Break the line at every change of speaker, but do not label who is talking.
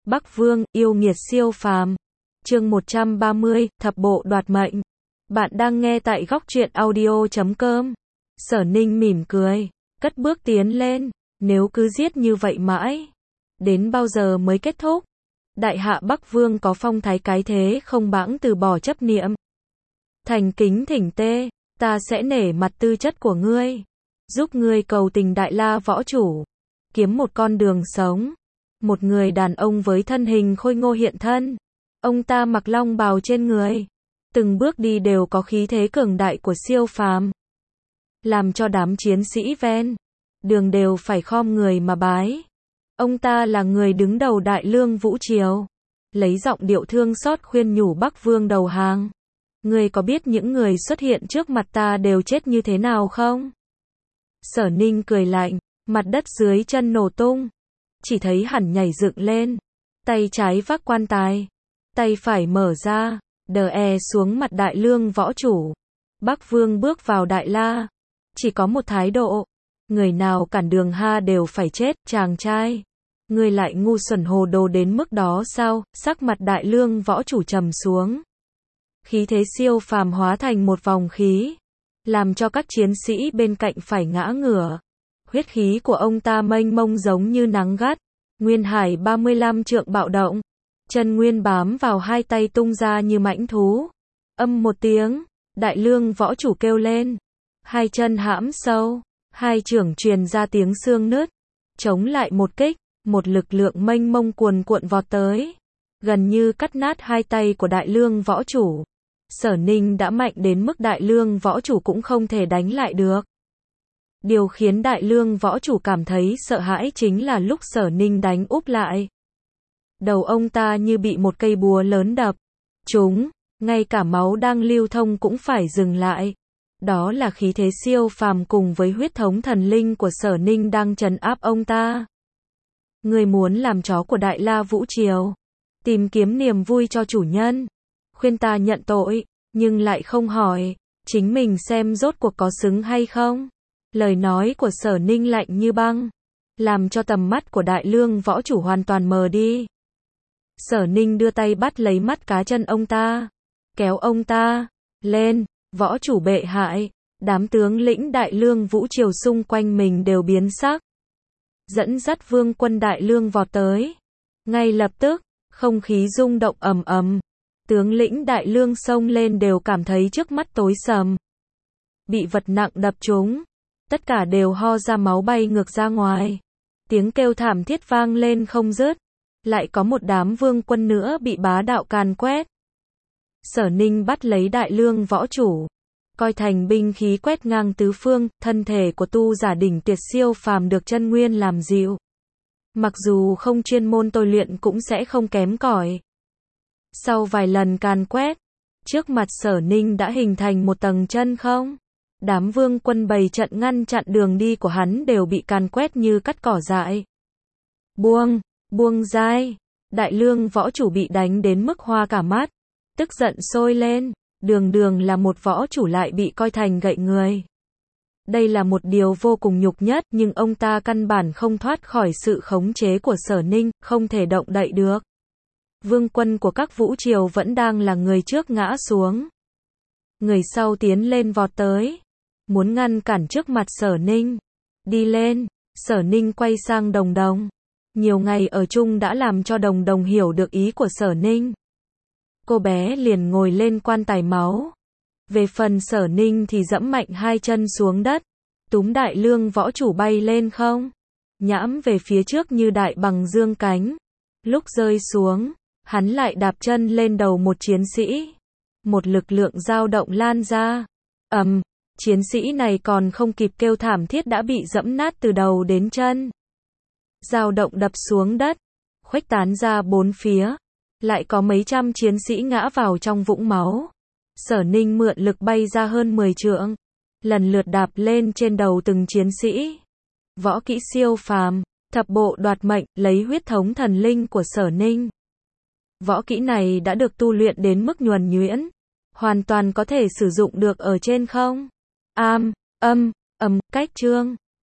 Bắc Vương, yêu nghiệt siêu phàm. Chương 130, thập bộ đoạt mệnh. Bạn đang nghe tại góc truyện audio.com. Sở Ninh mỉm cười, cất bước tiến lên, nếu cứ giết như vậy mãi, đến bao giờ mới kết thúc? Đại hạ Bắc Vương có phong thái cái thế không bẵng từ bỏ chấp niệm. Thành kính thỉnh tê, ta sẽ nể mặt tư chất của ngươi, giúp ngươi cầu tình Đại La võ chủ, kiếm một con đường sống. Một người đàn ông với thân hình khôi ngô hiện thân. Ông ta mặc long bào trên người, từng bước đi đều có khí thế cường đại của siêu phàm, làm cho đám chiến sĩ ven đường đều phải khom người mà bái. Ông ta là người đứng đầu Đại Lương Vũ Triều, lấy giọng điệu thương xót khuyên nhủ Bắc Vương đầu hàng. Ngươi có biết những người xuất hiện trước mặt ta đều chết như thế nào không? Sở Ninh cười lạnh, mặt đất dưới chân nổ tung, chỉ thấy hẳn nhảy dựng lên, tay trái vác quan tài, tay phải mở ra, đè xuống mặt Đại Lương võ chủ. Bắc Vương bước vào Đại La, chỉ có một thái độ, người nào cản đường ha đều phải chết. Chàng trai, ngươi lại ngu xuẩn hồ đồ đến mức đó sao? Sắc mặt Đại Lương võ chủ trầm xuống, khí thế siêu phàm hóa thành một vòng khí, làm cho các chiến sĩ bên cạnh phải ngã ngửa. Huyết khí của ông ta mênh mông giống như nắng gắt, Nguyên Hải 35 trượng bạo động, chân nguyên bám vào hai tay tung ra như mãnh thú. Âm một tiếng, Đại Lương võ chủ kêu lên, hai chân hãm sâu, hai chưởng truyền ra tiếng xương nứt, chống lại một kích, một lực lượng mênh mông cuồn cuộn vọt tới, gần như cắt nát hai tay của Đại Lương võ chủ. Sở Ninh đã mạnh đến mức Đại Lương võ chủ cũng không thể đánh lại được. Điều khiến Đại Lương võ chủ cảm thấy sợ hãi chính là lúc Sở Ninh đánh úp lại, đầu ông ta như bị một cây búa lớn đập trúng, ngay cả máu đang lưu thông cũng phải dừng lại. Đó là khí thế siêu phàm cùng với huyết thống thần linh của Sở Ninh đang trấn áp ông ta. Người muốn làm chó của Đại La Vũ Triều, tìm kiếm niềm vui cho chủ nhân, khuyên ta nhận tội, nhưng lại không hỏi chính mình xem rốt cuộc có xứng hay không. Lời nói của Sở Ninh lạnh như băng, làm cho tầm mắt của Đại Lương võ chủ hoàn toàn mờ đi. Sở Ninh đưa tay bắt lấy mắt cá chân ông ta, kéo ông ta lên. Võ chủ bệ hại, đám tướng lĩnh Đại Lương Vũ Triều xung quanh mình đều biến sắc, dẫn dắt vương quân Đại Lương vọt tới. Ngay lập tức, không khí rung động ầm ầm, tướng lĩnh Đại Lương xông lên đều cảm thấy trước mắt tối sầm, bị vật nặng đập trúng, tất cả đều ho ra máu bay ngược ra ngoài. Tiếng kêu thảm thiết vang lên không dứt, lại có một đám vương quân nữa bị bá đạo càn quét. Sở Ninh bắt lấy Đại Lương võ chủ, coi thành binh khí quét ngang tứ phương. Thân thể của tu giả đỉnh tuyệt siêu phàm được chân nguyên làm dịu, mặc dù không chuyên môn tôi luyện cũng sẽ không kém cỏi. Sau vài lần càn quét, trước mặt Sở Ninh đã hình thành một tầng chân không. Đám vương quân bày trận ngăn chặn đường đi của hắn đều bị càn quét như cắt cỏ dại. Buông dai. Đại Lương võ chủ bị đánh đến mức hoa cả mắt, tức giận sôi lên, đường là một võ chủ lại bị coi thành gậy người. Đây là một điều vô cùng nhục nhất, nhưng ông ta căn bản không thoát khỏi sự khống chế của Sở Ninh, không thể động đậy được. Vương quân của các vũ triều vẫn đang là người trước ngã xuống, người sau tiến lên vọt tới, muốn ngăn cản trước mặt Sở Ninh. Đi lên. Sở Ninh quay sang Đồng Đồng. Nhiều ngày ở chung đã làm cho Đồng Đồng hiểu được ý của Sở Ninh. Cô bé liền ngồi lên quan tài máu. Về phần Sở Ninh thì dẫm mạnh hai chân xuống đất, túm Đại Lương võ chủ bay lên không, nhãm về phía trước như đại bằng dương cánh. Lúc rơi xuống, hắn lại đạp chân lên đầu một chiến sĩ. Một lực lượng dao động lan ra. Chiến sĩ này còn không kịp kêu thảm thiết đã bị dẫm nát từ đầu đến chân. Dao động đập xuống đất, khuếch tán ra bốn phía. Lại có mấy trăm chiến sĩ ngã vào trong vũng máu. Sở Ninh mượn lực bay ra hơn 10 trượng, lần lượt đạp lên trên đầu từng chiến sĩ. Võ kỹ siêu phàm, thập bộ đoạt mệnh, lấy huyết thống thần linh của Sở Ninh. Võ kỹ này đã được tu luyện đến mức nhuần nhuyễn, hoàn toàn có thể sử dụng được ở trên không. Cách chương